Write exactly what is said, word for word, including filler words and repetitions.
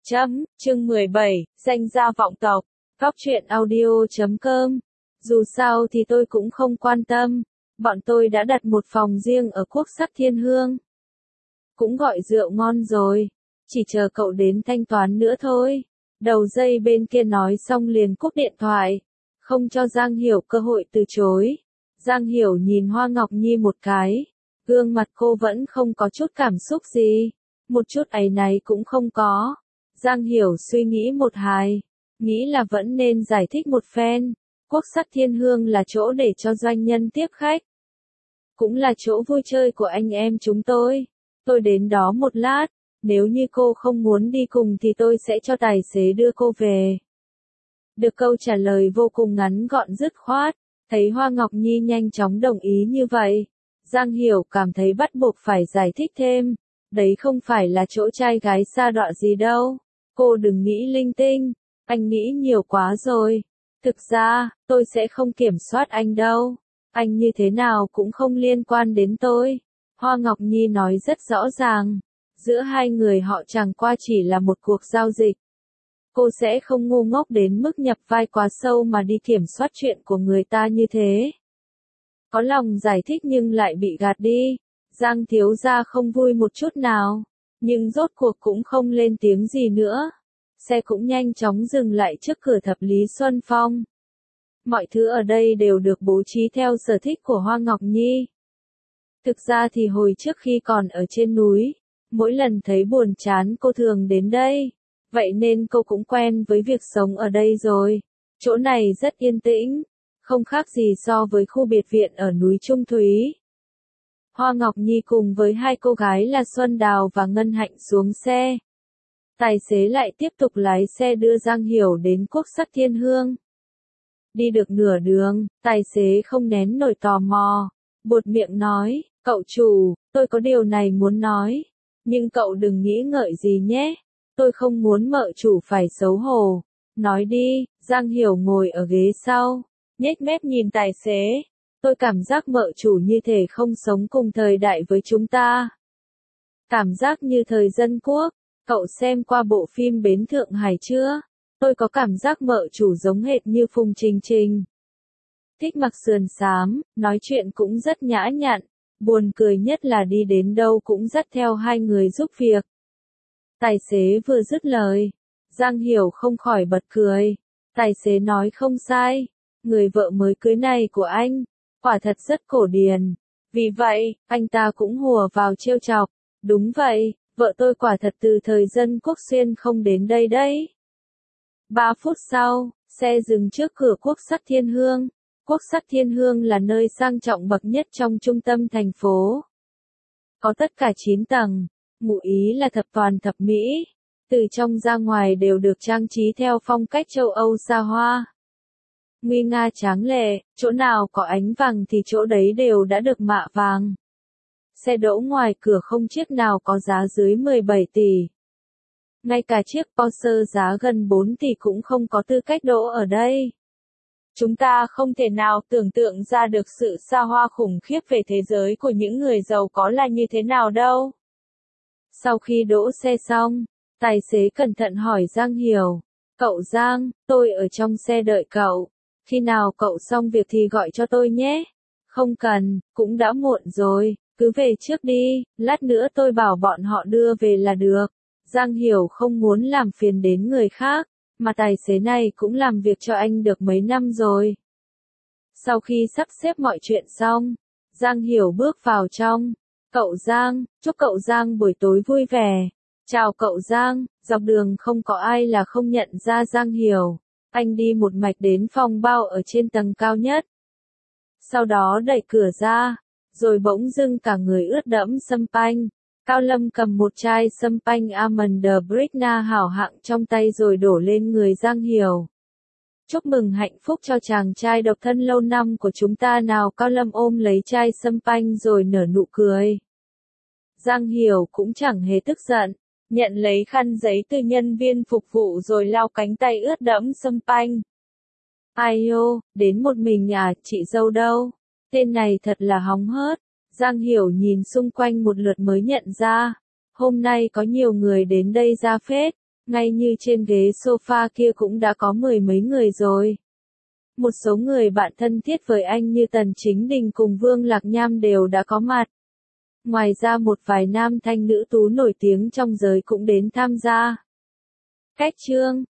Chấm, chương mười bảy, danh gia vọng tộc, góc truyện audio chấm com. Dù sao thì tôi cũng không quan tâm, bọn tôi đã đặt một phòng riêng ở Quốc sắc Thiên Hương. Cũng gọi rượu ngon rồi, chỉ chờ cậu đến thanh toán nữa thôi. Đầu dây bên kia nói xong liền cúp điện thoại, không cho Giang Hiểu cơ hội từ chối. Giang Hiểu nhìn Hoa Ngọc Nhi một cái, gương mặt cô vẫn không có chút cảm xúc gì, một chút áy náy cũng không có. Giang Hiểu suy nghĩ một hài, nghĩ là vẫn nên giải thích một phen. Quốc sắc Thiên Hương là chỗ để cho doanh nhân tiếp khách, cũng là chỗ vui chơi của anh em chúng tôi. Tôi đến đó một lát, nếu như cô không muốn đi cùng thì tôi sẽ cho tài xế đưa cô về. Được câu trả lời vô cùng ngắn gọn dứt khoát, thấy Hoa Ngọc Nhi nhanh chóng đồng ý như vậy, Giang Hiểu cảm thấy bắt buộc phải giải thích thêm, đấy không phải là chỗ trai gái sa đọa gì đâu, cô đừng nghĩ linh tinh, anh nghĩ nhiều quá rồi. Thực ra, tôi sẽ không kiểm soát anh đâu, anh như thế nào cũng không liên quan đến tôi. Hoa Ngọc Nhi nói rất rõ ràng, giữa hai người họ chẳng qua chỉ là một cuộc giao dịch. Cô sẽ không ngu ngốc đến mức nhập vai quá sâu mà đi kiểm soát chuyện của người ta như thế. Có lòng giải thích nhưng lại bị gạt đi, Giang thiếu gia không vui một chút nào, nhưng rốt cuộc cũng không lên tiếng gì nữa. Xe cũng nhanh chóng dừng lại trước cửa thập Lý Xuân Phong. Mọi thứ ở đây đều được bố trí theo sở thích của Hoa Ngọc Nhi. Thực ra thì hồi trước khi còn ở trên núi, mỗi lần thấy buồn chán cô thường đến đây, vậy nên cô cũng quen với việc sống ở đây rồi. Chỗ này rất yên tĩnh, không khác gì so với khu biệt viện ở núi Trung Thúy. Hoa Ngọc Nhi cùng với hai cô gái là Xuân Đào và Ngân Hạnh xuống xe. Tài xế lại tiếp tục lái xe đưa Giang Hiểu đến Quốc sắc Thiên Hương. Đi được nửa đường, tài xế không nén nổi tò mò, buột miệng nói, cậu chủ, tôi có điều này muốn nói, nhưng cậu đừng nghĩ ngợi gì nhé, tôi không muốn mợ chủ phải xấu hổ. Nói đi. Giang Hiểu ngồi ở ghế sau, nhếch mép nhìn tài xế, tôi cảm giác mợ chủ như thể không sống cùng thời đại với chúng ta. Cảm giác như thời dân quốc. Cậu xem qua bộ phim Bến Thượng Hải chưa? Tôi có cảm giác mợ chủ giống hệt như Phùng Trình Trình. Thích mặc sườn xám, nói chuyện cũng rất nhã nhặn, buồn cười nhất là đi đến đâu cũng dắt theo hai người giúp việc. Tài xế vừa dứt lời, Giang Hiểu không khỏi bật cười. Tài xế nói không sai, người vợ mới cưới này của anh, quả thật rất cổ điển. Vì vậy, anh ta cũng hùa vào trêu chọc. Đúng vậy. Vợ tôi quả thật từ thời dân quốc xuyên không đến đây đấy. Ba phút sau, xe dừng trước cửa Quốc sắc Thiên Hương. Quốc sắc Thiên Hương là nơi sang trọng bậc nhất trong trung tâm thành phố. Có tất cả chín tầng, ngụ ý là thập toàn thập mỹ. Từ trong ra ngoài đều được trang trí theo phong cách châu Âu xa hoa. Nguy nga tráng lệ, chỗ nào có ánh vàng thì chỗ đấy đều đã được mạ vàng. Xe đỗ ngoài cửa không chiếc nào có giá dưới mười bảy tỷ. Ngay cả chiếc Porsche giá gần bốn tỷ cũng không có tư cách đỗ ở đây. Chúng ta không thể nào tưởng tượng ra được sự xa hoa khủng khiếp về thế giới của những người giàu có là như thế nào đâu. Sau khi đỗ xe xong, tài xế cẩn thận hỏi Giang Hiểu, cậu Giang, tôi ở trong xe đợi cậu, khi nào cậu xong việc thì gọi cho tôi nhé. Không cần, cũng đã muộn rồi. Cứ về trước đi, lát nữa tôi bảo bọn họ đưa về là được. Giang Hiểu không muốn làm phiền đến người khác, mà tài xế này cũng làm việc cho anh được mấy năm rồi. Sau khi sắp xếp mọi chuyện xong, Giang Hiểu bước vào trong. Cậu Giang, chúc cậu Giang buổi tối vui vẻ. Chào cậu Giang, dọc đường không có ai là không nhận ra Giang Hiểu. Anh đi một mạch đến phòng bao ở trên tầng cao nhất. Sau đó đẩy cửa ra. Rồi bỗng dưng cả người ướt đẫm sâm panh. Cao Lâm cầm một chai sâm panh Almond Brigna hảo hạng trong tay rồi đổ lên người Giang Hiểu. Chúc mừng hạnh phúc cho chàng trai độc thân lâu năm của chúng ta nào. Cao Lâm ôm lấy chai sâm panh rồi nở nụ cười. Giang Hiểu cũng chẳng hề tức giận, nhận lấy khăn giấy từ nhân viên phục vụ rồi lau cánh tay ướt đẫm sâm panh. Ai ô, đến một mình à, chị dâu đâu? Tên này thật là hóng hớt. Giang Hiểu nhìn xung quanh một lượt mới nhận ra. Hôm nay có nhiều người đến đây ra phết. Ngay như trên ghế sofa kia cũng đã có mười mấy người rồi. Một số người bạn thân thiết với anh như Tần Chính Đình cùng Vương Lạc Nham đều đã có mặt. Ngoài ra một vài nam thanh nữ tú nổi tiếng trong giới cũng đến tham gia. Cách chương